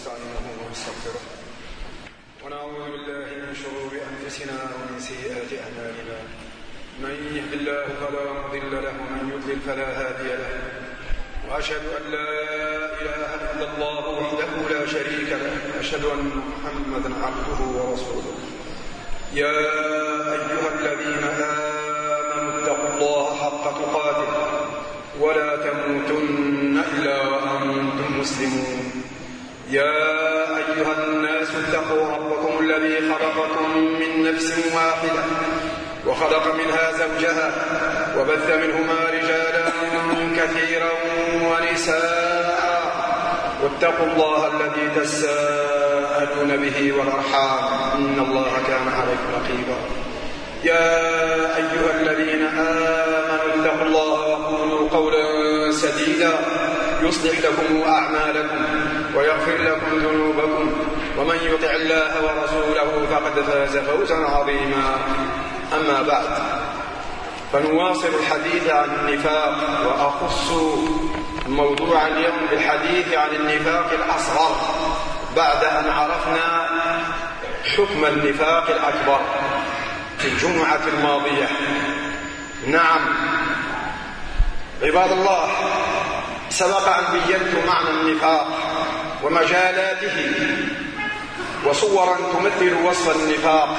ونستعينه ونستغفره ونعوذ بالله من شرور أنفسنا ومن سيئات أعمالنا. من يهد الله فلا مضل له ومن يضلل فلا هادي له، وأشهد أن لا إله إلا الله وحده لا شريك له، وأشهد أن محمدا عبده ورسوله. يا أيها الذين آمنوا اتقوا الله حق تقاته ولا تموتن إلا وأنتم مسلمون. يا أيها الناس اتقوا ربكم الذي خلقكم من نفس واحدة وخلق منها زوجها وبث منهما رجالا كثيرا ونساء، واتقوا الله الذي تساءلون به والأرحام إن الله كان عليكم رقيبا. يا أيها الذين آمنوا اتقوا الله وقولوا قولا سديدا يصلح لكم أعمالكم ويغفر لكم ذنوبكم، ومن يطع الله ورسوله فقد فاز فوزا عظيما. أما بعد، فنواصل الحديث عن النفاق، وأخص موضوع اليوم بالحديث عن النفاق الأصغر بعد أن عرفنا حكم النفاق الأكبر في الجمعة الماضية. نعم عباد الله، سبق أن بينت معنى النفاق ومجالاته وصورا تمثل وصف النفاق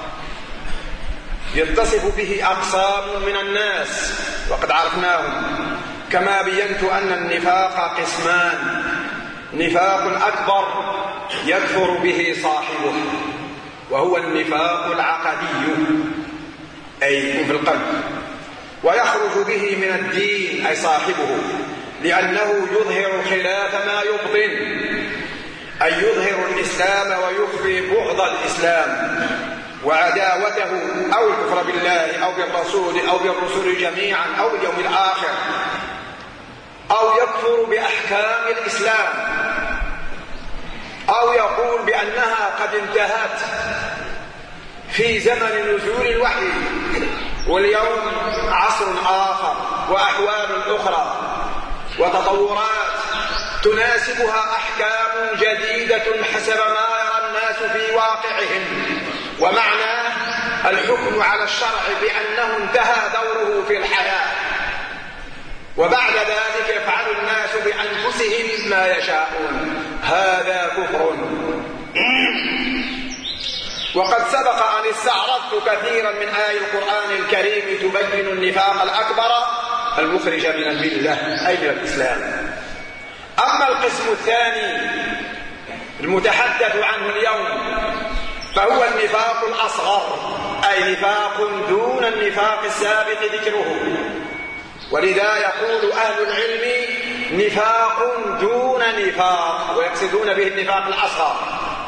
يتصف به أقسام من الناس وقد عرفناهم، كما بينت أن النفاق قسمان: نفاق أكبر يكفر به صاحبه، وهو النفاق العقدي أي في القلب، ويخرج به من الدين أي صاحبه، لأنه يظهر خلاف ما يبطن، أي يظهر الإسلام ويخفي بغض الإسلام وعداوته أو الكفر بالله أو بالرسول أو بالرسل جميعا أو اليوم الآخر، أو يكفر بأحكام الإسلام، أو يقول بأنها قد انتهت في زمن نزول الوحي، واليوم عصر آخر وأحوال أخرى وتطورات تناسبها أحكام جديدة حسب ما يرى الناس في واقعهم، ومعنى الحكم على الشرع بأنه انتهى دوره في الحياة، وبعد ذلك يفعل الناس بأنفسهم ما يشاءون. هذا كفر. وقد سبق أن استعرضت كثيرا من آي القرآن الكريم تبين النفاق الأكبر المخرج من الملة أي من الإسلام. أما القسم الثاني المتحدث عنه اليوم فهو النفاق الأصغر، أي نفاق دون النفاق السابق ذكره، ولذا يقول أهل العلم نفاق دون نفاق، ويقصدون به النفاق الأصغر،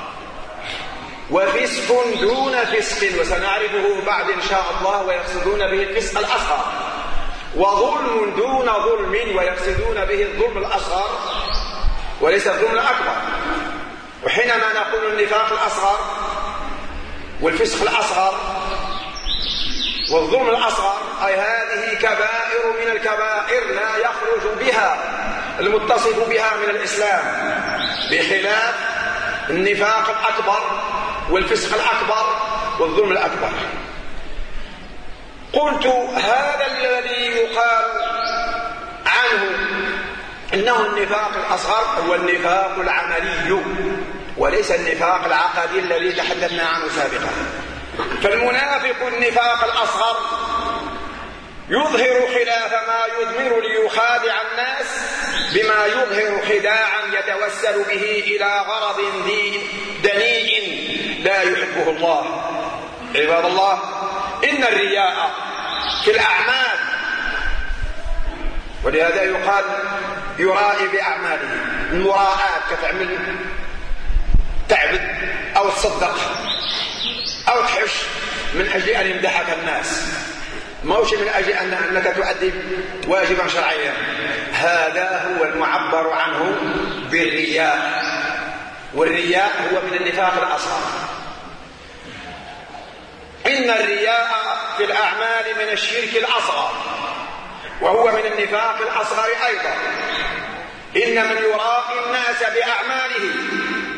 وفسق دون فسق، وسنعرفه بعد إن شاء الله، ويقصدون به الفسق الأصغر، وظلم دون ظلم، ويقصدون به الظلم الأصغر وليس الظلم الأكبر. وحينما نقول النفاق الأصغر والفسق الأصغر والظلم الأصغر، أي هذه كبائر من الكبائر لا يخرج بها المتصف بها من الإسلام، بخلاف النفاق الأكبر والفسق الأكبر والظلم الأكبر. قلت هذا الذي يقال عنه إنه النفاق الأصغر هو النفاق العملي وليس النفاق العقدي الذي تحدثنا عنه سابقا. فالمنافق النفاق الأصغر يظهر خلاف ما يضمر ليخادع الناس بما يظهر خداعا يتوسل به إلى غرض دنيء لا يحبه الله. عباد الله، إن الرياء في الأعمال، ولهذا يقال يرائي بأعماله، المراءات كتعمل تعبد أو تصدق أو تحش من أجل أن يمدحك الناس، موش من أجل أنك تؤدي واجبا شرعيا. هذا هو المعبر عنه بالرياء، والرياء هو من النفاق الأصغر. إن الرياء في الأعمال من الشرك الأصغر، وهو من النفاق الأصغر أيضا. إن من يراقي الناس بأعماله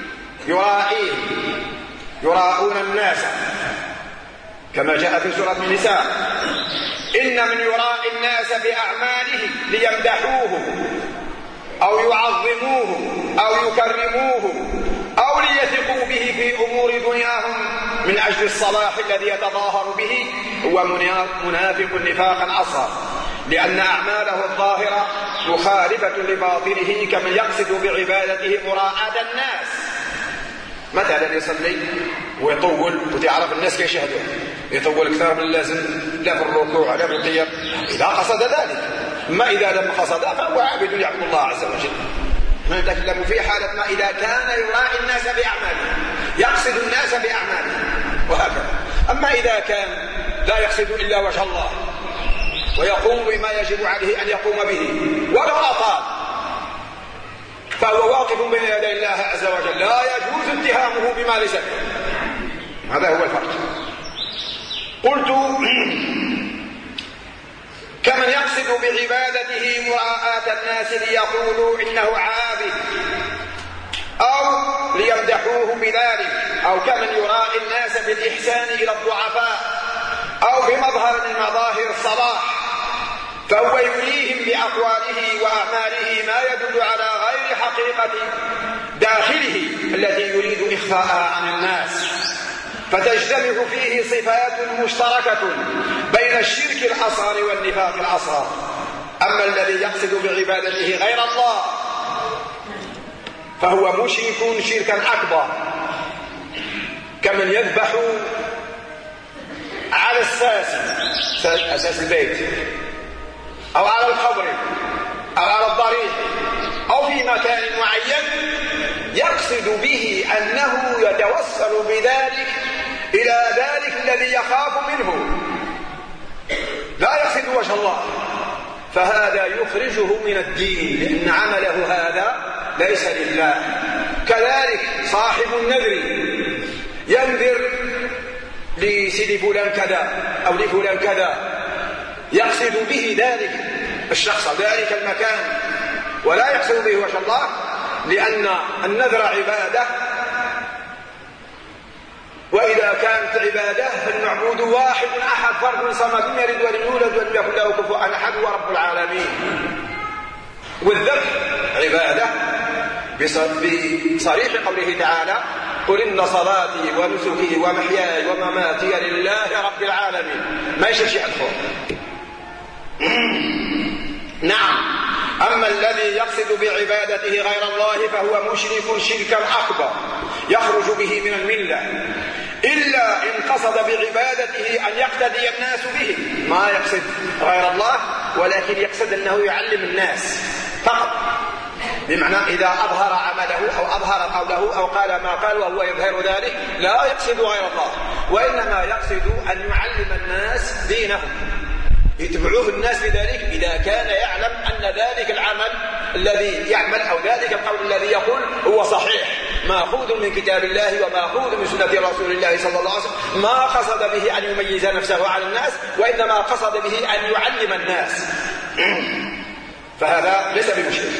يراءون الناس كما جاء في سورة النساء: إن من يراء الناس بأعمالهم ليمدحوه أو يعظموه أو يكرموه أو ليثقوا به في أمور دنياهم من أجل الصلاح الذي يتظاهر به، هو منافق نفاقا أصغر، لأن أعماله الظاهرة مخالفة لباطنه، كمن يقصد بعبادته مراءة الناس. مثلا يصلي ويطول وتعرف الناس كيشاهدوه، يطول أكثر من اللازم، لا في الركوع لا في القيام، إذا قصد ذلك. أما إذا لم قصد فهو عابد يعبد الله عز وجل. نتكلم في حالة ما إذا كان يراعي الناس بأعماله، يقصد الناس بأعماله وهكذا. أما إذا كان لا يقصد إلا وجه الله ويقوم بما يجب عليه أن يقوم به ولو أطال، فهو واقف بين يدي الله عز وجل، لا يجوز اتهامه بما ليس به. هذا هو الفرق. قلت: كمن يقصد بعبادته مراءة الناس ليقولوا إنه عابد أو ليمدحوه بذلك، أو كمن يراء الناس بالإحسان إلى الضعفاء أو بمظهر من مظاهر الصلاح، فهو يريهم بأقواله وأعماله ما يدل على غير حقيقة داخله التي يريد إخفاءها عن الناس، فتجتمع فيه صفات مشتركة بين الشرك الأصغر والنفاق الأصغر. أما الذي يقصد بعبادته غير الله فهو مشرك شركا أكبر، كمن يذبح على أساس البيت أو على القبر أو على الضريح أو في مكان معين، يقصد به أنه يتوسل بذلك إلى ذلك الذي يخاف منه، لا يقصد وجه الله، فهذا يخرجه من الدين، لأن عمله هذا ليس لله. كذلك صاحب النذر ينذر لسيد فلان كذا أو لفلان كذا، يقصد به ذلك الشخص ذلك المكان ولا يقصد به وجه الله، لأن النذر عبادة، وإذا كانت عبادة فالمعبود واحد أحد فرد صمد لم يلد ولم يولد ولم يكن له كفوا أحد ورب العالمين. والذبح عبادة بصريح قوله تعالى: قل إن صلاتي ونسكي ومحياي ومماتي لله رب العالمين. ما يشرش يحدثه. نعم. أما الذي يقصد بعبادته غير الله فهو مشرك شركا أكبر يخرج به من الملة، إلا إن قصد بعبادته أن يقتدي الناس به، ما يقصد غير الله ولكن يقصد أنه يعلم الناس فقط، بمعنى إذا أظهر عمله أو أظهر قوله أو قال ما قال وهو يظهر ذلك لا يقصد غير الله، وإنما يقصد أن يعلم الناس دينهم، يتبعوه الناس بذلك إذا كان يعلم أن ذلك العمل الذي يعمل أو ذلك القول الذي يقول هو صحيح، ماخوذ من كتاب الله وماخوذ من سنة رسول الله صلى الله عليه وسلم، ما قصد به أن يميز نفسه على الناس، وإنما قصد به أن يعلم الناس، فهذا ليس بمشرك،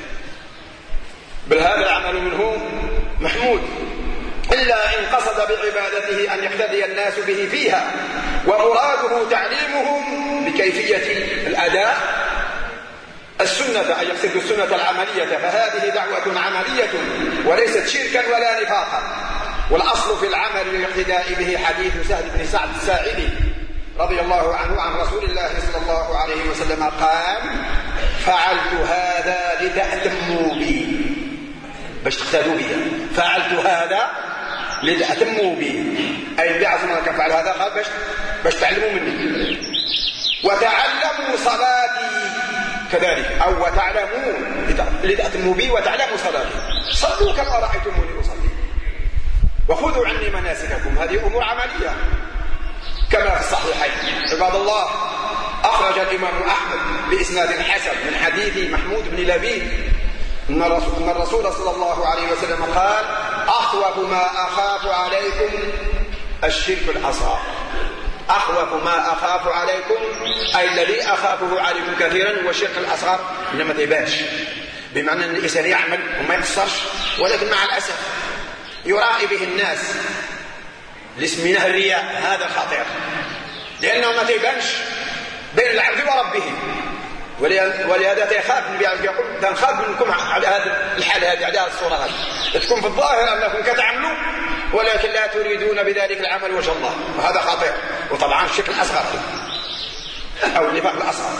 بل هذا العمل منه محمود، إلا إن قصد بعبادته أن يقتدي الناس به فيها، ومراده تعليمهم بكيفية الأداء السنة، أي يقصد السنة العملية، فهذه دعوة عملية وليست شركا ولا نفاقا. والأصل في العمل والاقتداء به حديث سهل بن سعد الساعدي رضي الله عنه عن رسول الله صلى الله عليه وسلم قال: فعلت هذا لتأتموا بي، باش تقتدوا بي، فعلت هذا لتأتموا بي، أي النبي عليه الصلاة والسلام فعل هذا قال باش تعلموا مني، وتعلموا صلاتي كذلك، أو وتعلموا لتأتموا بي وتعلموا صلاتي، صلوا كما رأيتموني أصلي، وخذوا عني مناسككم. هذه أمور عملية كما في الصحيحين. عباد الله، أخرج الإمام أحمد بإسناد حسن من حديث محمود بن لبيد أن الرسول صلى الله عليه وسلم قال: أخوف ما أخاف عليكم الشرك الأصغر. أخوف ما أخاف عليكم، أي الذي أخافه عليكم كثيرا هو الشرك الأصغر، إنما تيباش، بمعنى أن الإنسان يعمل وما يقصرش، ولكن مع الأسف يراعي به الناس لاسمه الرياء، هذا خطير، لأنه ما تيبانش بين العبد وربه. ولهذا تخاف يقول تنخاف منكم على هذا الحال، هذه على هذه الصورة هذه تكون في الظاهر أنكم كتعملوا ولكن لا تريدون بذلك العمل وجه الله، وهذا خطير. وطبعا الشرك الأصغر أو النفاق الأصغر.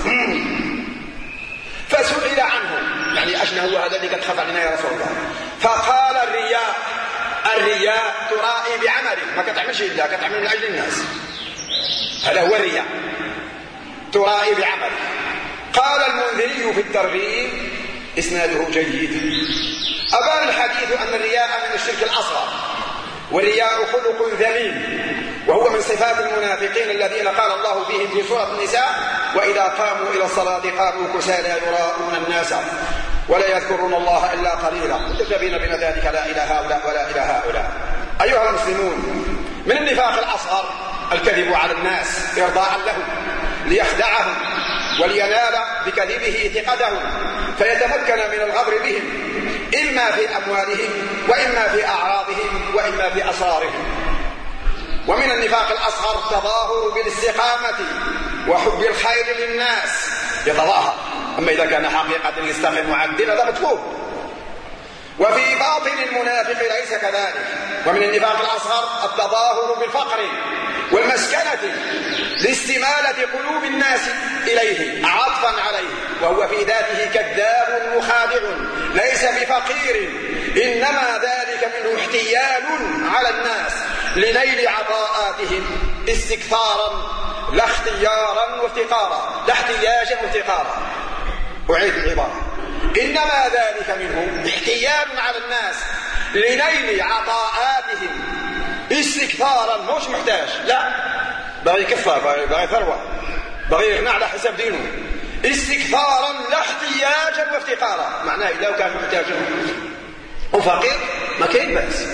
فسئل عنه، يعني أشنه هو هذا اللي كتخاف علينا يا رسول الله؟ فقال الرياء ترائي بعملك، ما كتعملش إلا كتعمل من أجل الناس، هذا هو الرياء، ترائي بعملك. قال المنذري في الترغيب إسناده جيد. أبان الحديث أن الرياء من الشرك الأصغر، والرياء خلق ذميم، وهو من صفات المنافقين الذين قال الله فيهم في سورة النساء: وإذا قاموا إلى الصلاة قاموا كسالى يراءون الناس ولا يذكرون الله إلا قليلا متجبين بين ذلك لا إلى هؤلاء ولا إلى هؤلاء. أيها المسلمون، من النفاق الأصغر الكذب على الناس إرضاء لهم ليخدعهم ولينال بكذبه ثقتهم فيتمكن من الغدر بهم، إما في أموالهم وإما في أعراضهم وإما في أسرارهم. ومن النفاق الأصغر التظاهر بالاستقامة وحب الخير للناس، يتظاهر، أما إذا كان حقيقة يستقيم عن الدين هذا متفوق. وفي باطن المنافق ليس كذلك. ومن النفاق الأصغر التظاهر بالفقر والمسكنة لاستمالة قلوب الناس إليه عطفا عليه، وهو في ذاته كذاب مخادع ليس بفقير، إنما ذلك منه احتيال على الناس لنيل عطاءاتهم استكثارا لا اختيارا وافتقارا، لا احتياجا وافتقارا. أعيد العبارة: إنما ذلك منه احتيال على الناس لنيل عطاءاتهم استكثارا، مش محتاج، لا، بغي يكفر، بغي ثروة، بغي يغنى على حساب دينه، استكثارا لا احتياجا وافتقارا. معناه لو كان محتاجا وفقير ما كاين بأس،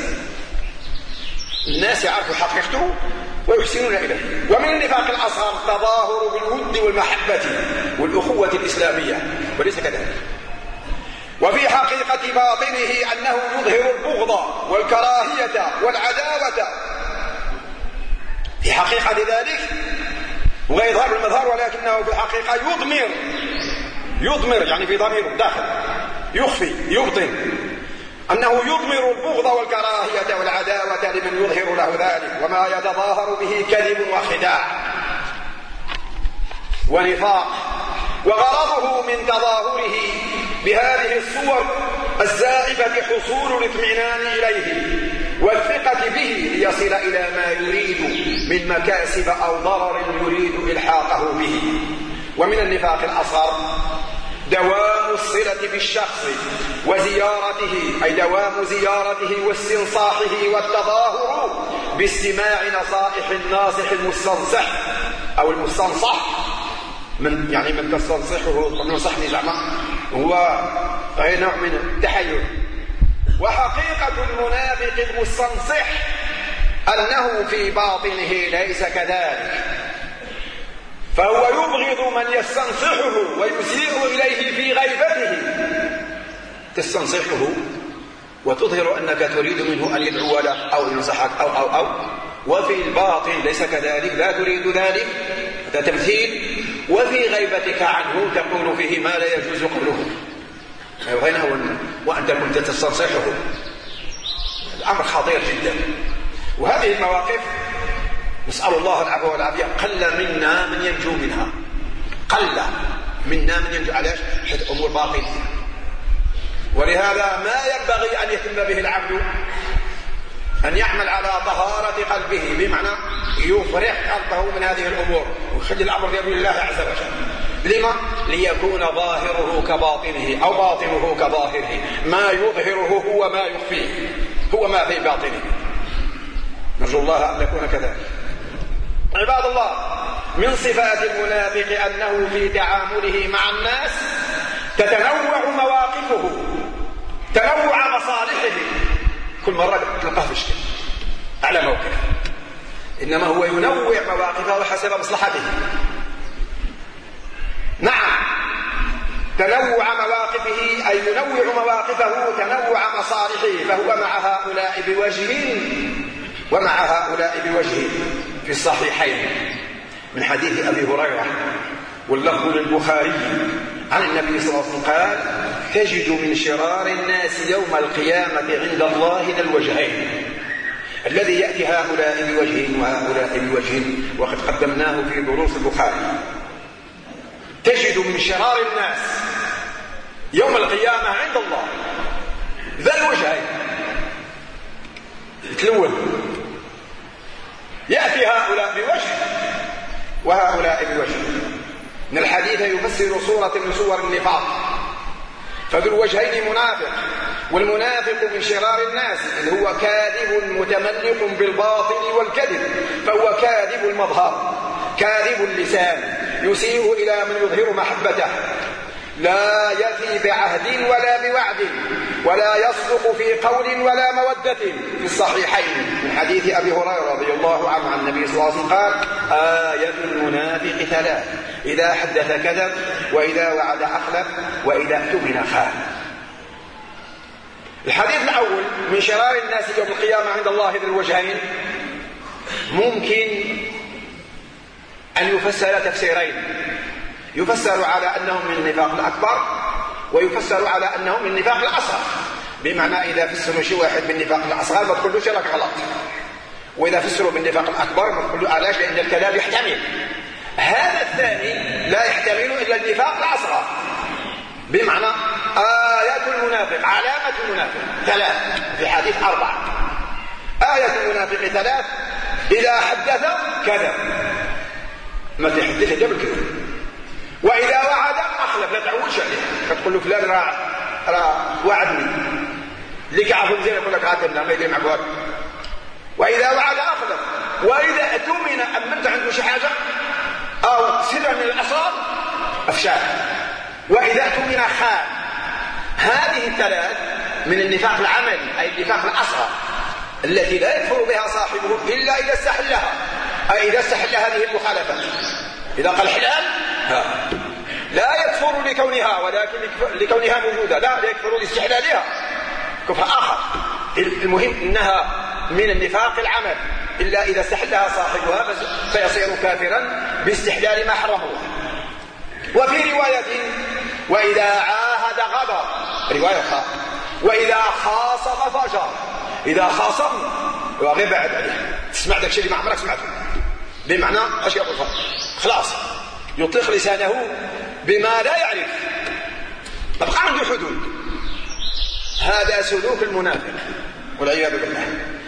الناس يعرفوا حقيقته ويحسنون إليه. ومن النفاق الأصغر التظاهر بالود والمحبة والأخوة الإسلامية، وليس كذلك. وفي حقيقة باطنه أنه يظهر البغض والكراهية والعداوة في حقيقة ذلك، ويظهر المظهر، ولكنه في الحقيقة يضمر يعني في ضميره داخل، يخفي يبطن، أنه يضمر البغض والكراهية والعداوة لمن يظهر له ذلك، وما يتظاهر به كذب وخداع ونفاق. وغرضه من تظاهره بهذه الصور الزائفة حصول الاطمئنان إليه والثقة به ليصل إلى ما يريد من مكاسب أو ضرر يريد إلحاقه به. ومن النفاق الأصغر دوام الصلة بالشخص وزيارته، أي دوام زيارته واستنصاحه والتظاهر باستماع نصائح الناصح المستنصح أو المستنصح، من تستنصحه نصحني زعما، هو غير نوع من التحيل. وحقيقة المنافق المستنصح أنه في باطنه ليس كذلك، فهو يبغض من يستنصحه ويسيء إليه في غيبته. تستنصحه وتظهر أنك تريد منه أن يدعو لك أو ينصحك أو وفي الباطن ليس كذلك، لا تريد ذلك، هذا تمثيل. وفي غيبتك عنه تقول فيه ما لا يجوز قوله، وأنت كنت تستنصحه. الأمر خطير جدا. وهذه المواقف نسأل الله العفو والعافية قل منا من ينجو منها، قل منا من ينجو. علاش؟ حيث أمور باطنة. ولهذا ما ينبغي أن يهتم به العبد أن يعمل على طهارة قلبه، بمعنى يفرغ قلبه من هذه الأمور ويخلي الأمر يد لله عز وجل. لما؟ ليكون ظاهره كباطنه أو باطنه كظاهره، ما يظهره هو ما يخفيه، هو ما في باطنه. نرجو الله أن نكون كذلك. عباد الله، من صفات المنافق أنه في تعامله مع الناس تتنوع مواقفه، تنوع مصالحه، كل مرة تلقاه في شكل على موقف، إنما هو ينوع مواقفه حسب مصلحته. نعم، تنوع مواقفه أي ينوع مواقفه تنوع مصالحه، فهو مع هؤلاء بوجه ومع هؤلاء بوجه. في الصحيحين من حديث أبي هريرة واللفظ للبخاري عن النبي صلى الله عليه وسلم قال: تجد من شرار الناس يوم القيامة عند الله ذا الوجهين، الذي يأتي هؤلاء بوجه وهؤلاء بوجه، وقد قدمناه في دروس البخاري. تجد من شرار الناس يوم القيامة عند الله ذا الوجهين، تلون، يأتي هؤلاء بوجه وهؤلاء بوجه. من الحديث يفسر صورة من صور النفاق، فذو الوجهين منافق، والمنافق من شرار الناس اللي هو كاذب متملق بالباطل والكذب، فهو كاذب المظهر كاذب اللسان، يسيء إلى من يظهر محبته، لا يفي بعهد ولا بوعد، ولا يصدق في قول ولا مودة. في الصحيحين من حديث أبي هريرة رضي الله عنه عن النبي صلى الله عليه وسلم قال: آية المنافق ثلاث: إذا حدث كذب، وإذا وعد أخلف، وإذا اؤتمن خان. الحديث الأول من شرار الناس يوم القيامة عند الله ذي الوجهين ممكن أن يفسر تفسيرين: يفسر على أنهم من النفاق الأكبر، ويفسر على أنهم من النفاق الأصغر. بمعنى إذا فسروا شي واحد بالنفاق الأصغر ما تقولوش راك غلط، وإذا فسروا بالنفاق الأكبر ما تقولوا علاش، لأن الكلام يحتمل. هذا الثاني لا يحتمل إلا النفاق الأصغر، بمعنى آية المنافق، علامة المنافق ثلاث، في حديث 4. آية المنافق ثلاث: إذا حدث كذب، ما تحدث إلا بالكذب، وإذا وعد أخلف، لا تعودش عليه، كتقول له فلان راه وعدني، اللي كيعرفوا مزيان يقول لك عاتبنا ما يدير معك والو. وإذا وعد أخلف، وإذا اؤتمن أمنت عنده شي حاجة أو سر من الأسرار أفشاه، وإذا اؤتمن خان. هذه الثلاث من النفاق العملي، أي النفاق الأصغر، التي لا يكفر بها صاحبه إلا إذا استحلها، أي إذا استحل هذه المخالفة. إذا قال حلال لا يكفر لكونها، ولكن لكونها موجودة، لا يكفر لاستحلالها، كفر آخر. المهم إنها من النفاق العمل إلا إذا استحلها صاحبها فيصير كافرا باستحلال ما حرمه الله. وفي رواية: وإذا عاهد غدر، رواية أخرى: وإذا خاصم فجر. إذا خاصم وغير بعد عليه، تسمع داك الشيء اللي ما عمرك سمعته، بمعنى اش يقول خلاص يطلق لسانه بما لا يعرف، ما بقى عنده حدود. هذا سلوك المنافق والعياذ بالله.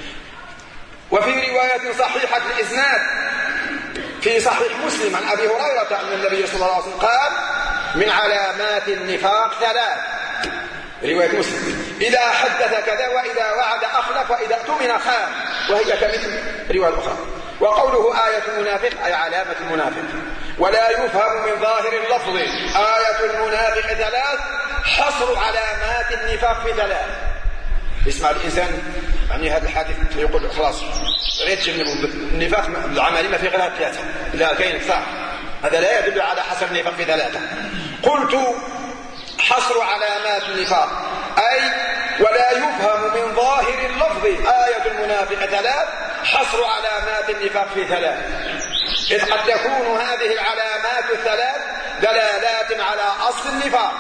وفي رواية صحيحة الإسناد في صحيح مسلم عن أبي هريرة أن النبي صلى الله عليه وسلم قال: من علامات النفاق ثلاث، رواية مسلم: إذا حدث كذا، وإذا وعد أخلف، وإذا اؤتمن خان، وهي كمثل رواية أخرى. وقوله آية المنافق أي علامة المنافق، ولا يفهم من ظاهر اللفظ. آية المنافق ثلاث، حصر علامات النفاق في ثلاث. يسمع الإنسان يعني هذا الحديث يقول خلاص غير تجنبوا النفاق العملي ما في غير ثلاثة، لا كاين كثار، هذا لا يدل على حصر النفاق في ثلاثة. قلت: حصر علامات النفاق أي ولا يفهم من ظاهر اللفظ آية المنافق ثلاث، حصر علامات النفاق في ثلاث، إذ قد تكون هذه العلامات الثلاث دلالات على أصل النفاق،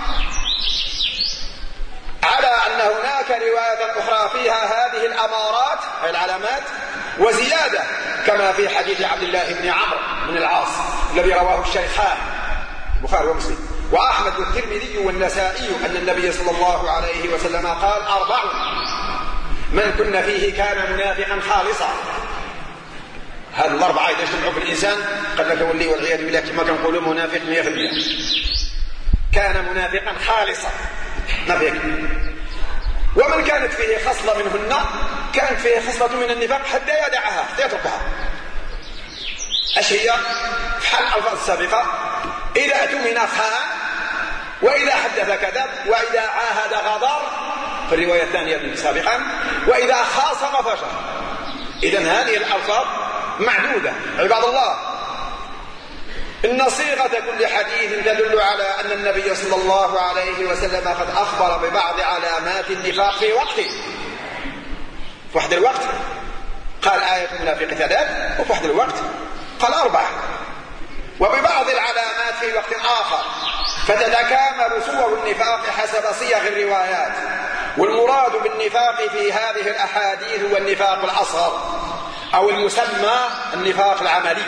على أن هناك رواية أخرى فيها هذه الأمارات أي العلامات وزيادة، كما في حديث عبد الله بن عمرو بن العاص الذي رواه الشيخان البخاري ومسلم وأحمد والترمذي والنسائي أن النبي صلى الله عليه وسلم قال: 4 من كن فيه كان منافقا خالصا. هذا الأربعة إذا اجتمعوا في الإنسان قد لك ولي والعياذ بالله كما كنقولوا منافق 100%، كان منافقا خالصا نفيق. ومن كانت فيه خصلة منهن كانت فيه خصلة من النفاق حتى يدعها، حتى يتركها. ايش هي؟ في حال الألفاظ السابقة: إذا اؤتمن خان، وإذا حدث كذب، وإذا عاهد غدر، في الرواية الثانية سابقا، وإذا خاصم فجر. إذن هذه الألفاظ معدودة عباد الله. إن صيغة كل حديث تدل على أن النبي صلى الله عليه وسلم قد أخبر ببعض علامات النفاق في وقته. في واحد الوقت قال آية المنافق 3، وفي واحد الوقت قال 4، وببعض العلامات في وقت آخر، فتتكامل صور النفاق حسب صيغ الروايات. والمراد بالنفاق في هذه الأحاديث هو النفاق الأصغر، أو المسمى النفاق العملي،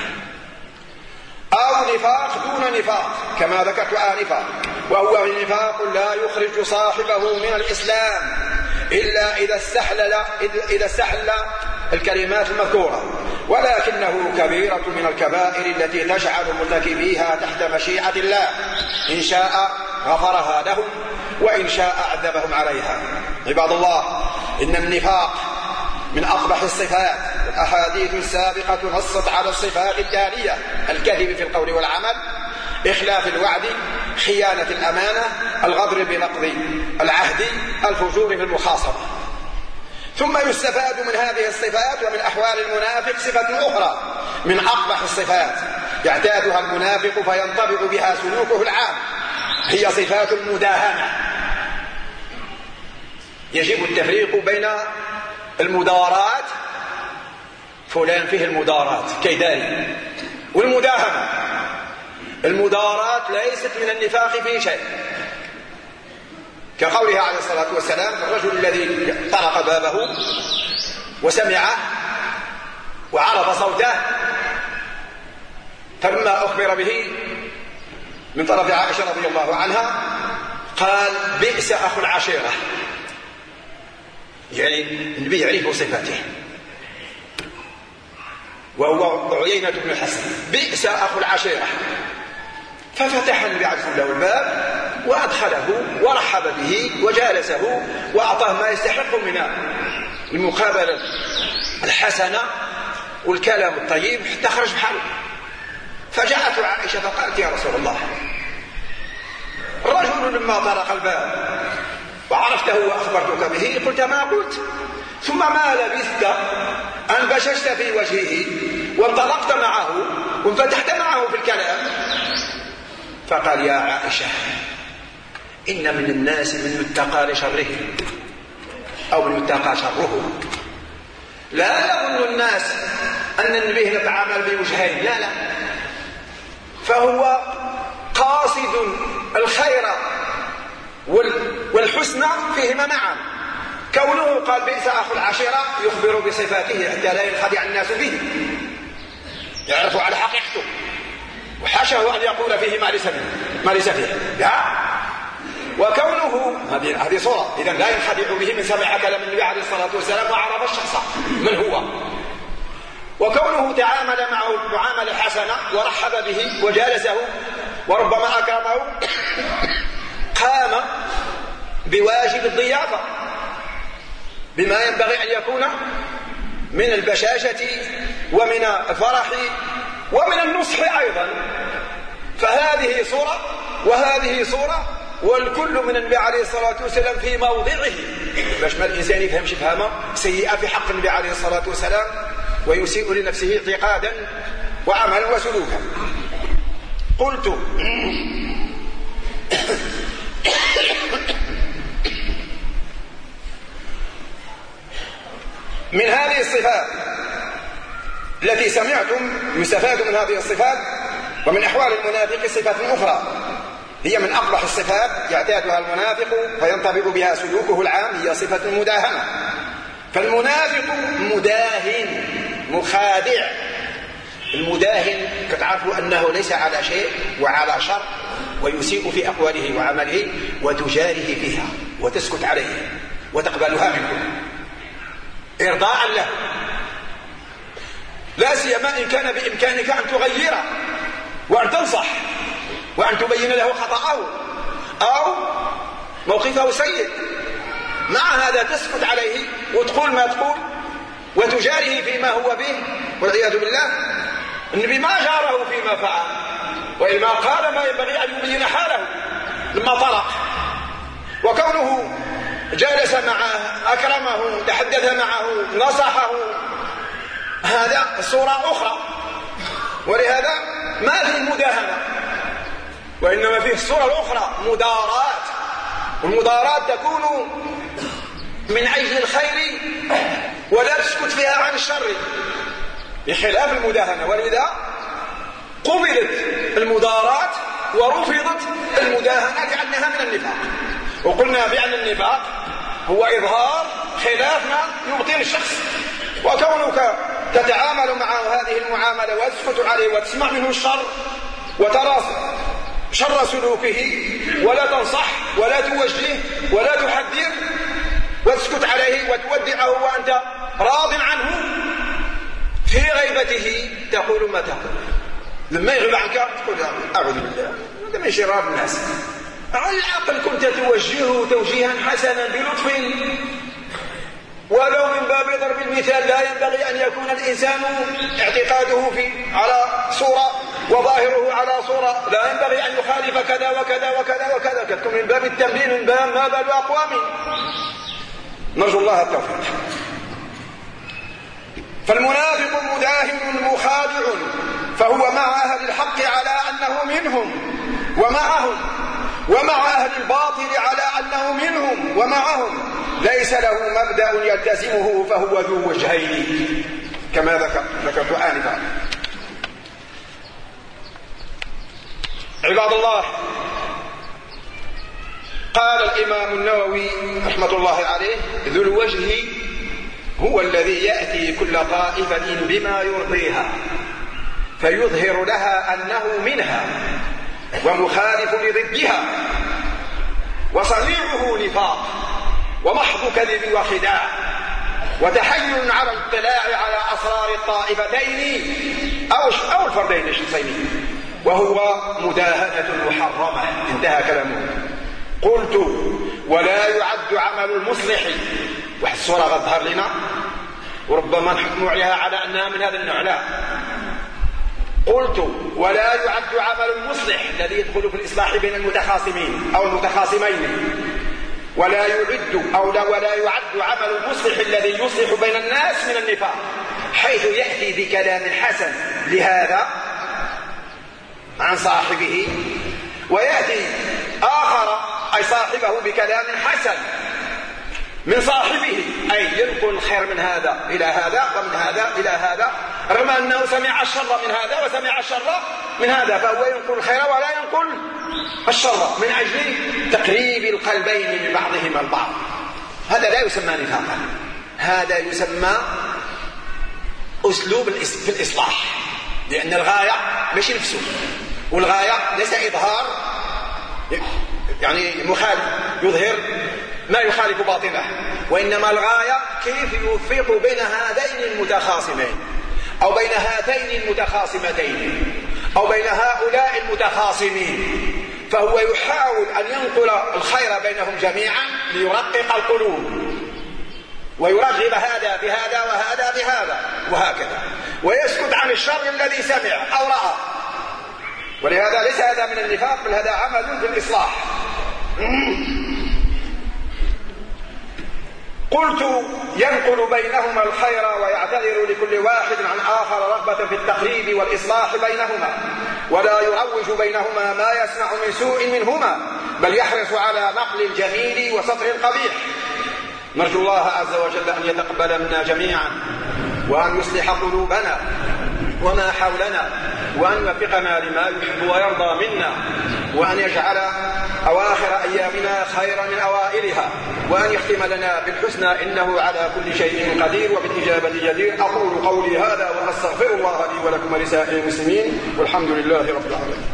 أو نفاق دون نفاق كما ذكرت آنفا، وهو نفاق لا يخرج صاحبه من الإسلام إلا إذا استحل الكلمات المذكورة، ولكنه كبيرة من الكبائر التي تجعل مرتكبيها تحت مشيئة الله، إن شاء غفرها لهم وإن شاء عذبهم عليها. عباد الله، إن النفاق من أقبح الصفات. الأحاديث السابقة نصت على الصفات التالية: الكذب في القول والعمل، إخلاف الوعد، خيانة الأمانة، الغدر بنقض العهد، الفجور في المخاصمة. ثم يستفاد من هذه الصفات ومن أحوال المنافق صفة أخرى من أقبح الصفات يعتادها المنافق فينطبق بها سلوكه العام، هي صفات المداهنة. يجب التفريق بين المدارات، فلان فيه المدارات كيداني، والمداهنة. المدارات ليست من النفاق في شيء، كقوله عليه الصلاة والسلام: الرجل الذي طرق بابه وسمعه وعرف صوته، فلما أخبر به من طرف عائشة رضي الله عنها قال: بئس أخو العشيرة، يعني النبي يعرف صفاته، وهو عيينة بن الحسن، بئس أخو العشيرة. ففتح النبي عليه الصلاة والسلام له الباب وأدخله ورحب به وجالسه وأعطاه ما يستحق من المقابلة الحسنة والكلام الطيب حتى خرج بحاله. فجاءت عائشة فقالت: يا رسول الله، الرجل لما طرق الباب وعرفته وأخبرتك به قلت ما قلت، ثم ما لبثت أن بششت في وجهه وانطلقت معه وانفتحت معه في الكلام. فقال: يا عائشة، إن من الناس من يتقى لشره أو من يتقى شره. لا يظن الناس أن النبي نتعامل بوجهين، لا، فهو قاصد الخير والحسنى فيهما معا. كونه قال بئس أخو العشيرة يخبر بصفاته حتى لا ينخدع الناس به، يعرف على حقيقته، وحاشاه أن يقول فيه ما ليس فيه، لا. وكونه هذه صورة، إذن لا ينخدع به من سمع كلام النبي عليه الصلاة والسلام وعرف الشخص من هو. وكونه تعامل معه معاملة حسنة ورحب به وجالسه وربما أكرمه، قام بواجب الضيافة بما ينبغي أن يكون من البشاشة ومن الفرح ومن النصح أيضا. فهذه صورة وهذه صورة، والكل من النبي عليه الصلاة والسلام في موضعه، باش ما الإنسان يفهم فهمة سيئة في حق النبي عليه الصلاة والسلام ويسيء لنفسه اعتقادا وعملا وسلوكا. قلت: من هذه الصفات التي سمعتم يستفاد من هذه الصفات ومن أحوال المنافق صفات أخرى هي من أقبح الصفات يعتادها المنافق فينطبق بها سلوكه العام، هي صفة المداهنة. فالمنافق مداهن مخادع. المداهن كتعرفوا أنه ليس على شيء وعلى شر، ويسيء في أقواله وعمله وتجاره فيها وتسكت عليه وتقبلها منه إرضاء له، لا سيما إن كان بإمكانك أن تغيره وأن تنصح وأن تبين له خطأه أو موقفه سيء. مع هذا تسكت عليه وتقول ما تقول وتجاره فيما هو به والعياذ بالله. النبي ما جاره فيما فعل، وإنما قال ما ينبغي أن يبين حاله لما طرق. وكونه جالس معه أكرمه تحدث معه نصحه، هذا صورة أخرى. ولهذا ما فيه مداهنة، وإنما فيه الصورة الأخرى مدارات، والمدارات تكون من أجل الخير ولا تسكت فيها عن الشر بخلاف المداهنة. ولذا قبلت المدارات ورفضت المداهنة لأنها من النفاق. وقلنا بأن النفاق هو إظهار خلاف ما يبطل الشخص، وكونك تتعامل معه هذه المعاملة وتسكت عليه وتسمع منه الشر وترى شر سلوكه ولا تنصح ولا توجه ولا تحذر وتسكت عليه وتودعه وأنت راض عنه في غيبته، تقول ما تقول لما يغيب عنك تقول أعوذ بالله هذا من شرار الناس. على الأقل كنت توجهه توجيها حسنا بلطف، ولو من باب ضرب المثال لا ينبغي أن يكون الإنسان اعتقاده على صورة وظاهره على صورة، لا ينبغي أن يخالف كذا وكذا وكذا وكذا، كتكون من باب التنبيه من باب ما بال أقوام. نرجو الله التوفيق. فالمنافق مداهن مخادع، فهو مع أهل الحق على أنه منهم ومعهم، ومع أهل الباطل على أنه منهم ومعهم، ليس له مبدأ يلتزمه فهو ذو وجهين كما ذكرت آنفا. عباد الله، قال الإمام النووي رحمة الله عليه: ذو الوجه هو الذي يأتي كل طائفة بما يرضيها فيظهر لها أنه منها ومخالف لضدها، وصنيعه نفاق ومحض كذب وخداع وتحيل على الاطلاع على أسرار الطائفتين أو الفردين الشخصين، وهو مداهنة محرمة. انتهى كلامه. قلت: ولا يعد عمل المصلح. واحد الصورة غتظهر لنا وربما نحكم عليها على أنها من هذا النوع. لا، قلت: ولا يعد عمل المصلح الذي يدخل في الإصلاح بين المتخاصمين أو المتخاصمين، ولا يعد عمل المصلح الذي يصلح بين الناس من النفاق، حيث يأتي بكلام حسن لهذا عن صاحبه، ويأتي آخر أي صاحبه بكلام حسن من صاحبه، أي ينقل الخير من هذا إلى هذا ومن هذا إلى هذا، رغم أنه سمع الشر من هذا وسمع الشر من هذا، فهو ينقل الخير ولا ينقل الشر من أجل تقريب القلبين من بعضهما البعض. هذا لا يسمى نفاقا، هذا يسمى أسلوب في الإصلاح، لأن الغاية مش نفسه، والغاية ليس إظهار يعني مخالف يظهر ما يخالف باطنه، وإنما الغاية كيف يوفق بين هذين المتخاصمين أو بين هاتين المتخاصمتين أو بين هؤلاء المتخاصمين، فهو يحاول أن ينقل الخير بينهم جميعا ليرقق القلوب ويرغب هذا بهذا وهذا بهذا وهكذا، ويسكت عن الشر الذي سمع أو رأى. ولهذا ليس هذا من النفاق، بل هذا عمل في الإصلاح. قلت: ينقل بينهما الخير ويعتذر لكل واحد عن آخر رغبة في التقريب والإصلاح بينهما، ولا يروج بينهما ما يسمع من سوء منهما، بل يحرص على نقل الجميل وستر القبيح. نرجو الله عز وجل أن يتقبل منا جميعا، وأن يصلح قلوبنا وما حولنا، وأن يوفقنا لما يحب ويرضى منا، وأن يجعل أواخر أيامنا خيرا من أوائلها، وأن يختم لنا بالحسنى إنه على كل شيء قدير وبالإجابة جدير. أقول قولي هذا وأستغفر الله لي ولكم ولسائر المسلمين، والحمد لله رب العالمين.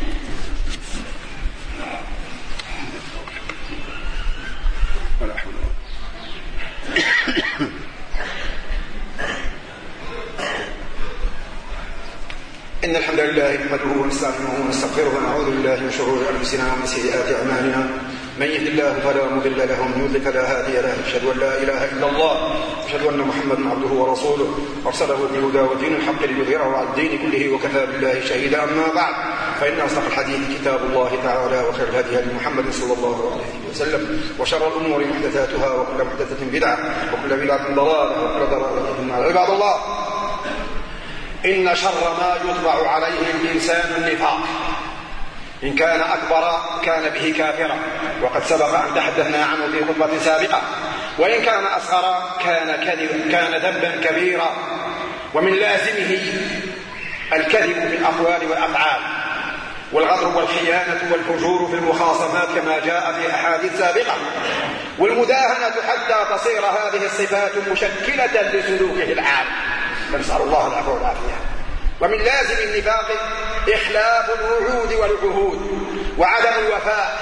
إن الحمد لله نحمده ونستعينه ونستغفره ونعوذ بالله من شرور أنفسنا ومن سيئات أعمالنا، من يهد الله فلا مضل له ومن يضلل فلا هادي له، أشهد أن لا إله إلا الله، أشهد أن محمدا عبده ورسوله، أرسله بالهدى ودين الحق ليظهره على الدين كله وكفى بالله شهيدا. أما بعد، فإن أصدق الحديث كتاب الله تعالى، وخير الهدي هدي محمد صلى الله عليه وسلم، وشر الأمور محدثاتها، وكل محدثة بدعة، وكل بدعة ضلالة، وكل ضلالة في النار. عباد الله، إن شر ما يطبع عليه الإنسان النفاق، إن كان أكبر كان به كافرا، وقد سبق أن تحدثنا عنه في خطبة سابقة، وإن كان أصغر كان ذنبا كبيرا، ومن لازمه الكذب في الأقوال والأفعال، والغدر والخيانة والفجور في المخاصمات كما جاء في أحاديث سابقة، والمداهنة حتى تصير هذه الصفات مشكلة لسلوكه العام، نسأل الله العفو والعافية. ومن لازم النفاق إخلاف الوعود والعهود وعدم الوفاء،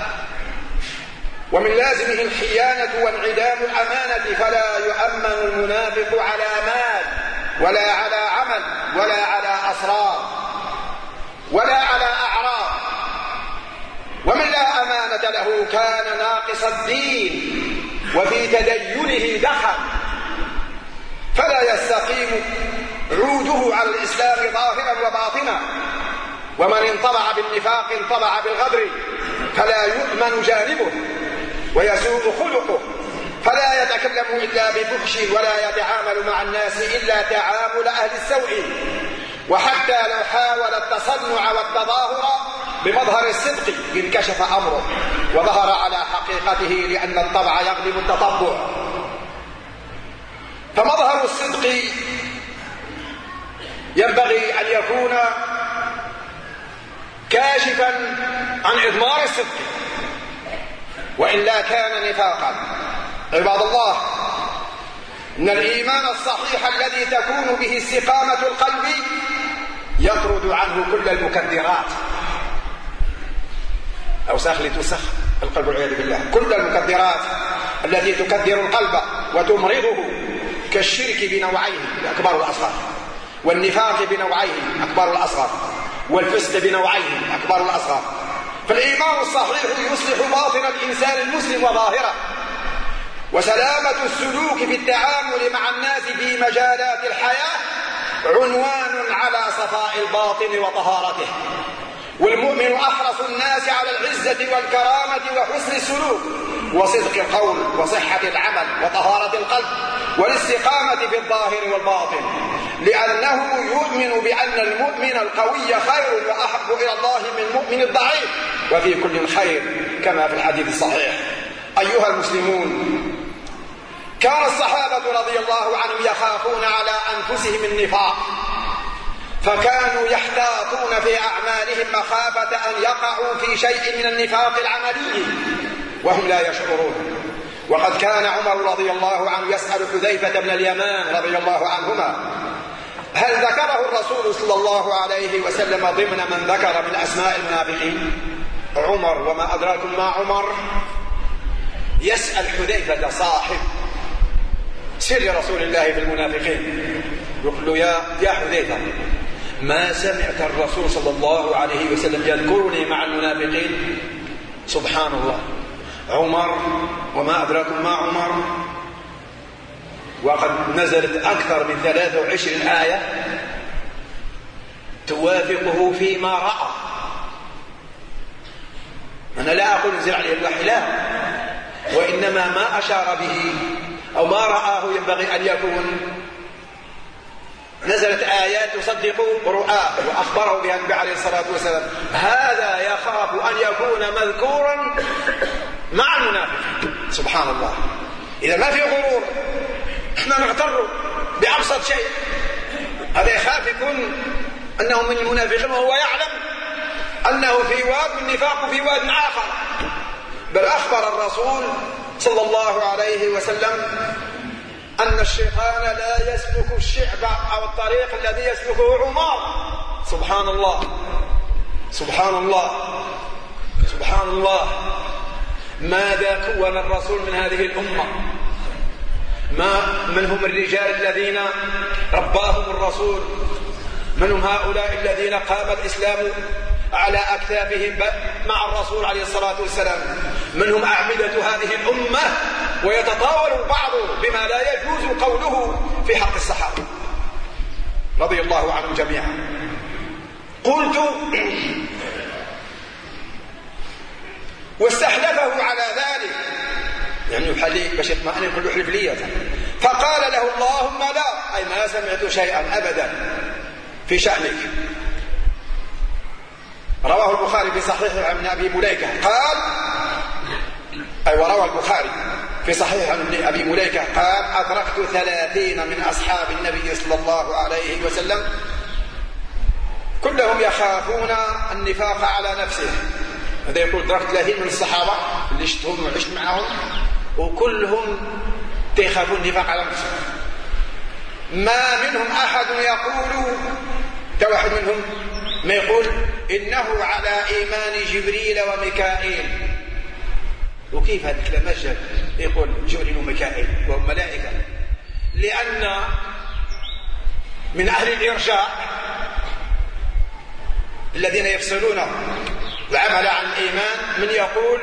ومن لازمه الخيانة وانعدام الأمانة، فلا يؤمن المنافق على مال ولا على عمل ولا على أسرار ولا على أعراض. ومن لا أمانة له كان ناقص الدين وفي تدينه دخل، فلا يستقيم عوده على الإسلام ظاهرا وباطنا. ومن انطبع بالنفاق انطبع بالغدر، فلا يؤمن جانبه ويسوء خلقه، فلا يتكلم إلا بفحش ولا يتعامل مع الناس إلا تعامل أهل السوء. وحتى لو حاول التصنع والتظاهر بمظهر الصدق انكشف أمره وظهر على حقيقته، لأن الطبع يغلب التطبع. فمظهر الصدق ينبغي أن يكون كاشفا عن إضمار الصدق، وإلا كان نفاقا. عباد الله، إن الإيمان الصحيح الذي تكون به استقامة القلب يطرد عنه كل المكدرات، أو سخل تسخ القلب والعياذ بالله، كل المكدرات التي تكدر القلب وتمرضه، كالشرك بنوعيه الأكبر والأصغر، والنفاق بنوعيه الأكبر والأصغر، والفسق بنوعيه الأكبر والأصغر. فالإيمان الصحيح يصلح باطن الإنسان المسلم وظاهره، وسلامة السلوك في التعامل مع الناس في مجالات الحياة عنوان على صفاء الباطن وطهارته. والمؤمن أحرص الناس على العزة والكرامة وحسن السلوك وصدق القول وصحة العمل وطهارة القلب والاستقامة في الظاهر والباطن، لأنه يؤمن بأن المؤمن القوي خير وأحب إلى الله من المؤمن الضعيف، وفي كل خير كما في الحديث الصحيح. أيها المسلمون، كان الصحابة رضي الله عنهم يخافون على أنفسهم النفاق، فكانوا يحتاطون في أعمالهم مخافة أن يقعوا في شيء من النفاق العملي وهم لا يشعرون. وقد كان عمر رضي الله عنه يسأل حذيفة بن اليمان رضي الله عنهما: هل ذكره الرسول صلى الله عليه وسلم ضمن من ذكر من أسماء المنافقين؟ عمر، وما أدراكم ما عمر، يسأل حذيفة صاحب سر رسول الله في المنافقين، يقول له: يا حذيفة، ما سمعت الرسول صلى الله عليه وسلم يذكرني مع المنافقين؟ سبحان الله، عمر، وما أدراكم ما عمر، وقد نزلت أكثر من 23 آية توافقه فيما رأى. أنا لا أقول نزل عليه الوحي، لا، وإنما ما أشار به أو ما رآه ينبغي أن يكون. نزلت آيات تصدق رؤاه وأخبره بها النبي عليه الصلاة والسلام: هذا يخاف أن يكون مذكورا مع المنافقين. سبحان الله، إذا ما في غرور، احنا نغتر بأبسط شيء. هذا يخاف يكون أنه من المنافقين وهو يعلم أنه في واد من النفاق وفي واد آخر. بل أخبر الرسول صلى الله عليه وسلم أن الشيطان لا يسلك الشعب أو الطريق الذي يسلكه عمر. سبحان الله، سبحان الله، سبحان الله. ماذا كون الرسول من هذه الأمة؟ من هم الرجال الذين رباهم الرسول؟ من هم هؤلاء الذين قام الإسلام على أكتافهم مع الرسول عليه الصلاة والسلام؟ من هم أعمدة هذه الأمة؟ ويتطاول البعض بما لا يجوز قوله في حق الصحابة رضي الله عنهم جميعا. قلت: واستحلفه على ذلك، يعني يحلف باش يطمئن كل حلف لية، فقال له: اللهم لا، أي ما سمعت شيئا أبدا في شأنك. رواه البخاري في صحيحه عن أبي مليكة قال، وروى البخاري في صحيح عن أبي مليكة قال: أدركت 30 من أصحاب النبي صلى الله عليه وسلم كلهم يخافون النفاق على نفسه. هذا يقول أدركت 30 من الصحابة اللي شفتهم وعشت معهم، وكلهم يخافون النفاق على نفسه. ما منهم أحد يقول، واحد منهم ما يقول إنه على إيمان جبريل وميكائيل. وكيف هذا الكلام جاء يقول جبريل وميكائيل وهم ملائكة؟ لأن من أهل الإرجاء الذين يفصلون العمل عن الإيمان من يقول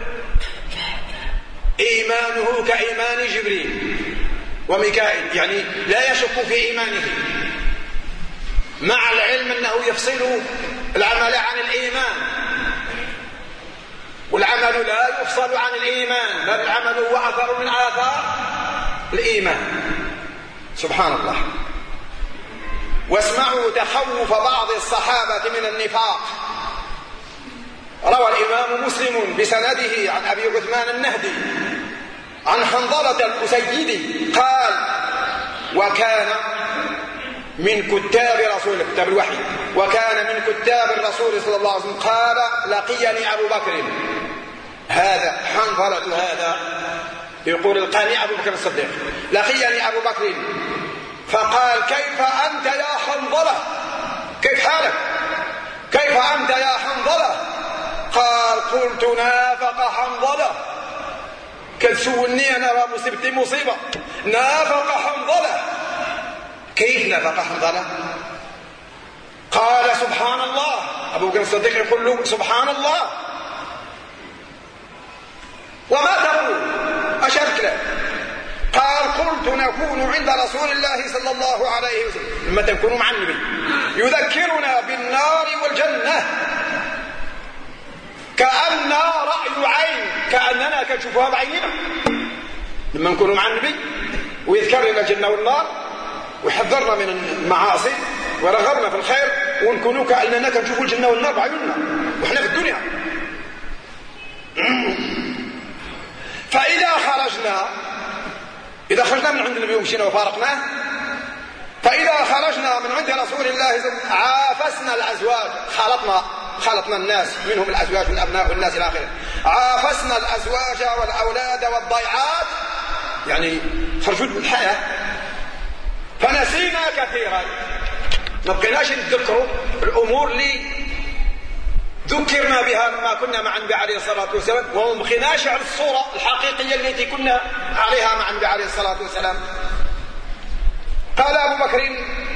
إيمانه كإيمان جبريل وميكائيل، يعني لا يشك في إيمانه، مع العلم أنه يفصل العمل عن الإيمان، والعمل لا يفصل عن الإيمان، بل العمل هو أثر من آثار الإيمان. سبحان الله. واسمعوا تخوف بعض الصحابة من النفاق. روى الإمام مسلم بسنده عن أبي عثمان النهدي عن حنظلة الأسيدي قال: وكان من كتاب رسول كتاب الوحي، وكان من كتاب الرسول صلى الله عليه وسلم قال: لقيني أبو بكر. هذا حنظلة، هذا يقول القاني أبو بكر الصديق: لقيني أبو بكر فقال: كيف أنت يا حنظلة؟ كيف حالك؟ كيف أنت يا حنظلة؟ قال: قلت: نافق حنظلة. كتسولني أنا مصيبتي مصيبة. نافق حنظلة. كيف نافق حنظلة؟ قال: سبحان الله. أبو بكر الصديق يقول له: سبحان الله. وما تقول؟ أشرك له. قال: قلت: نكون عند رسول الله صلى الله عليه وسلم، لما تكونوا مع النبي، يذكرنا بالنار والجنة كأن رأي عين، كأننا كنشوفها بعيننا. لما نكونوا مع النبي ويذكر لنا الجنة والنار ويحذرنا من المعاصي ويرغبنا في الخير، ونكونوا كأننا كنشوفوا الجنة والنار بعيوننا وإحنا في الدنيا. فإذا خرجنا من عند النبي ومشينا وفارقناه، فإذا خرجنا من عند رسول الله عافسنا الأزواج، خلطنا الناس، منهم الأزواج والأبناء والناس إلى آخره. عافسنا الأزواج والأولاد والضيعات، يعني خرجوا من الحياة. فنسينا كثيرا، ما بقيناش نتذكروا الأمور اللي ذكرنا بها لما كنا مع النبي عليه الصلاة والسلام، وما بقيناش على الصورة الحقيقية التي كنا عليها مع النبي عليه الصلاة والسلام. قال أبو بكر: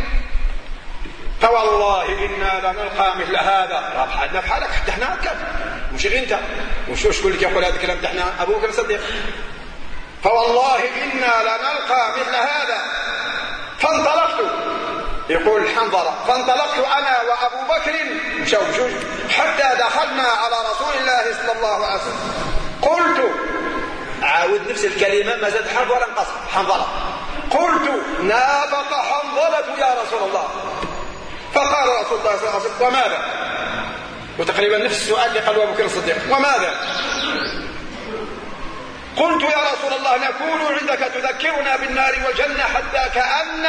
فوالله إنا لنلقى مثل هذا. بحالنا بحالك، حتى احنا هكذا، مش غير انت، مش شكون اللي يقول هذا الكلام؟ احنا أبو بكر الصديق. فوالله إنا لنلقى مثل هذا. فانطلقت، يقول حنظلة، فانطلقت أنا وأبو بكر مشاو بجوج حتى دخلنا على رسول الله صلى الله عليه وسلم. قلت، عاود نفس الكلمة، ما زاد حرف ولا انقص. حنظلة: قلت: نافق حنظلة يا رسول الله. فقال رسول الله صلى الله عليه وسلم: وماذا؟ وتقريبا نفس السؤال اللي قاله أبو بكر الصديق: وماذا؟ قلت: يا رسول الله، نكون عندك تذكرنا بالنار والجنة حتى كأن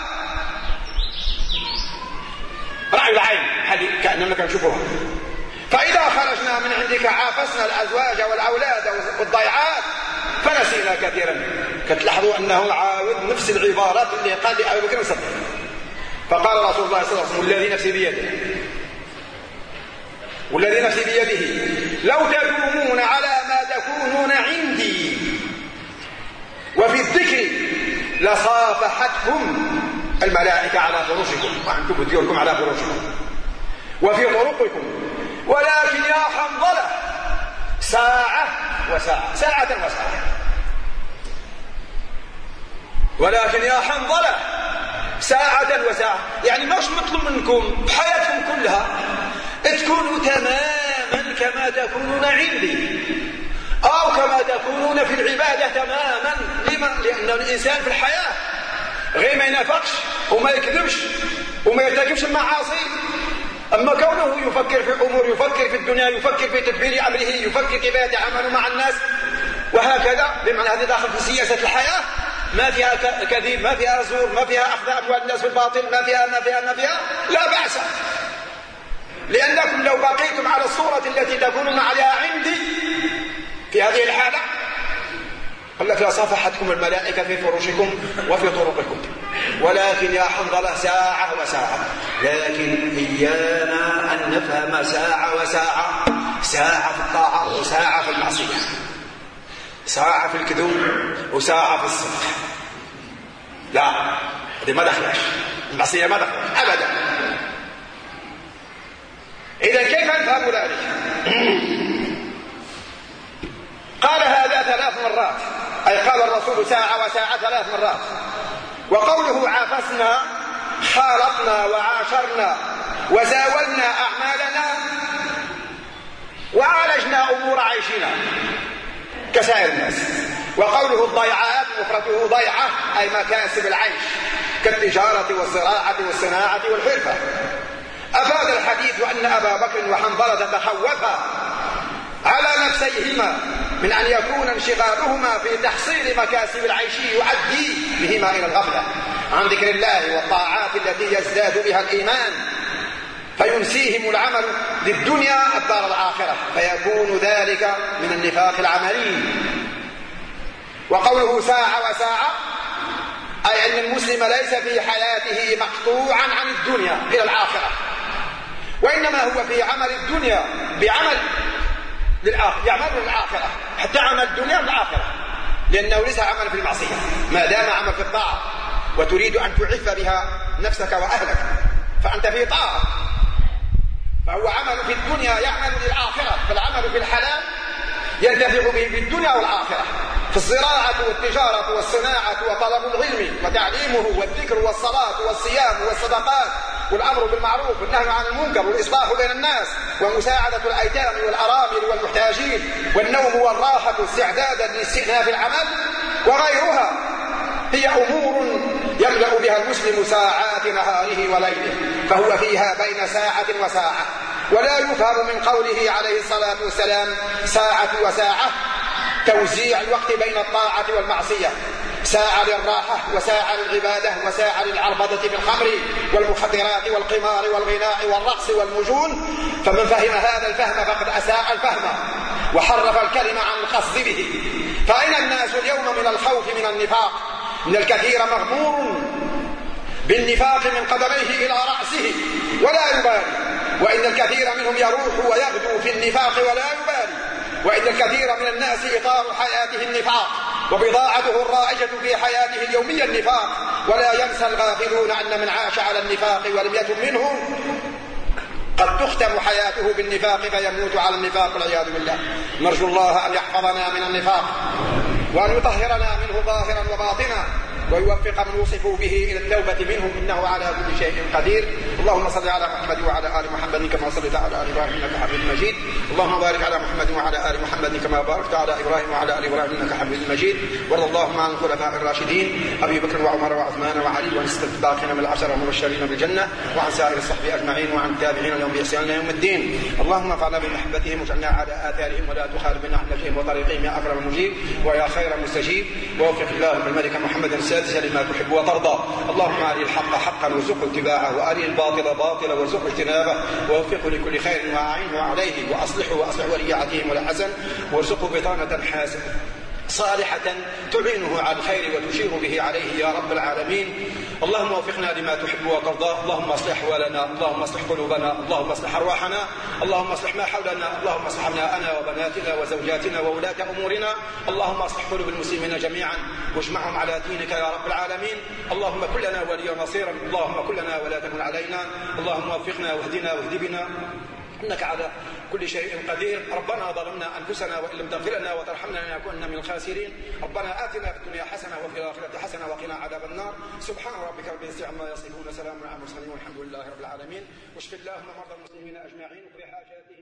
رأي العين، هذه كأننا كنشوفوها. فإذا خرجنا من عندك عافسنا الأزواج والأولاد والضيعات فنسينا كثيرا. كتلاحظوا أنه عاود نفس العبارات اللي قال لأبي بكر الصديق. فقال رسول الله صلى الله عليه وسلم: والذي نفسي بيده، والذي نفسي بيده، لو تدومون على ما تكونون عندي وفي الذكر لصافحتكم الملائكة على فراشكم، وأنتم بديوركم على فراشكم وفي طرقكم، ولكن يا حنظلة ساعة وساعة، ساعة وساعة. ولكن يا حنظلة ساعة وساعة، يعني مش مطلوب منكم بحياتكم كلها تكونوا تماما كما تكونون عندي، أو كما تكونون في العبادة تماما. لأن الإنسان في الحياة غير ما ينافقش وما يكذبش وما يرتكبش المعاصي. أما كونه يفكر في الأمور، يفكر في الدنيا، يفكر في تدبير أمره، يفكر كيف يتعامل مع الناس وهكذا، بمعنى هذا داخل في سياسة الحياة، ما فيها كذب، ما فيها زور، ما فيها أخذ أموال الناس بالباطل، ما فيها لا بأس. لأنكم لو بقيتم على الصورة التي تكونون عليها عندي في هذه الحالة قال لك لصافحتكم الملائكة في فرشكم وفي طرقكم، ولكن يا حنظلة ساعة وساعة، لكن إيانا أن نفهم ساعة وساعة، ساعة في الطاعة وساعة في المعصية، ساعة في الكذوب وساعة في الصدق. لا، هذه ما دخلش المعصية، ما دخلش أبدا. إذا كيف نفهم ذلك؟ قال هذا 3 مرات، أي قال الرسول ساعة وساعة 3 مرات. وقوله عافسنا خالطنا وعاشرنا وزاولنا أعمالنا وعالجنا أمور عيشنا كسائر الناس. وقوله الضيعات مفرده ضيعة، أي مكاسب العيش كالتجارة والزراعة والصناعة والحرفة. أفاد الحديث أن أبا بكر وحنظلة تخوفا على نفسيهما من أن يكون انشغالهما في تحصيل مكاسب العيش يؤدي بهما إلى الغفلة عن ذكر الله والطاعات التي يزداد بها الإيمان، فينسيهم العمل للدنيا الدار الآخرة، فيكون ذلك من النفاق العملي. وقوله ساعة وساعة، أي أن المسلم ليس في حياته مقطوعا عن الدنيا إلى الآخرة، وإنما هو في عمل الدنيا بعمل يعمل للآخرة، حتى عمل الدنيا للآخرة، لأنه ليس عمل في المعصية، ما دام عمل في الطاعة وتريد أن تعف بها نفسك وأهلك فأنت في طاعة، فهو عمل في الدنيا يعمل للآخرة، فالعمل في الحلال ينتفع به في الدنيا والآخرة، في الزراعة والتجارة والصناعة وطلب العلم وتعليمه والذكر والصلاة والصيام والصدقات والأمر بالمعروف والنهي عن المنكر والإصلاح بين الناس ومساعدة الأيتام والأرامل والمحتاجين والنوم والراحة استعدادا لاستئناف العمل وغيرها، هي أمور يملأ بها المسلم ساعات نهاره وليله، فهو فيها بين ساعة وساعة. ولا يفهم من قوله عليه الصلاة والسلام ساعة وساعة توزيع الوقت بين الطاعة والمعصية، ساعة للراحة وساعة للعبادة وساعة للعربضة في الخمر والمخدرات والقمار والغناء والرقص والمجون. فمن فهم هذا الفهم فقد أساء الفهم وحرف الكلمة عن القصد به. فأين الناس اليوم من الخوف من النفاق؟ إن الكثير مغمور بالنفاق من قدميه إلى رأسه ولا يبالي، وإن الكثير منهم يروح ويغدو في النفاق ولا يبالي، وإن الكثير من الناس إطار حياته النفاق وبضاعته الرائجة في حياته اليومية النفاق، ولا ينسى الغافلون أن من عاش على النفاق ولم يتب منه قد تختم حياته بالنفاق فيموت على النفاق والعياذ بالله. نرجو الله أن يحفظنا من النفاق وأن يطهرنا منه ظاهرا وباطنا ويوفق من وصفوا به إلى التوبة منهم إنه على كل شيء قدير. اللهم صل على محمد وعلى آل محمد كما صليت على آل إبراهيم إنك حميد مجيد. اللهم بارك على محمد وعلى آل محمد كما باركت على إبراهيم وعلى آل إبراهيم إنك حميد مجيد. وارض اللهم عن الخلفاء الراشدين أبي بكر وعمر وعثمان وعلي وعن الستة الباقين من العشرة المبشرين بالجنة وعن سائر الصحابة أجمعين وعن التابعين لهم بإحسان إلى يوم الدين. اللهم انفعنا بمحبتهم واجعلنا على آثارهم ولا تخالفنا عن نهجهم وطريقهم يا أكرم المجيب ويا خير مستجيب. ووفق اللهم الملك محمد السادس لما تحب وترضى. اللهم أري الحق حقا وارزقه اتباعه وأري الباطل باطلا وارزقه اجتنابه ووفقه لكل خير وأعينه عليه وأصلحه وأصلح وليعتهم ولا حسن وارزقه بطانة حاسنة صالحة تعينه على الخير وتشير به عليه يا رب العالمين. اللهم وفقنا لما تحب وترضى. اللهم اصلح احوالنا، اللهم اصلح قلوبنا، اللهم اصلح ارواحنا، اللهم اصلح ما حولنا، اللهم اصلح ابناءنا وبناتنا وزوجاتنا وولاة امورنا، اللهم اصلح قلوب المسلمين جميعا واجمعهم على دينك يا رب العالمين. اللهم كن لنا وليا نصيرا، اللهم كن لنا ولا تكن علينا، اللهم وفقنا واهدنا واهد بنا إنك على كل شيء قدير. ربنا ظلمنا أنفسنا وإن لم تغفر لنا وترحمنا لنكونن من الخاسرين. ربنا آتنا في الدنيا حسنة وفي الآخرة حسنة وقنا عذاب النار. سبحان ربك رب العزة عما يصفون، سلام على المرسلين والحمد لله رب العالمين. واشف اللهم مرضى المسلمين أجمعين وفي حاجاتهم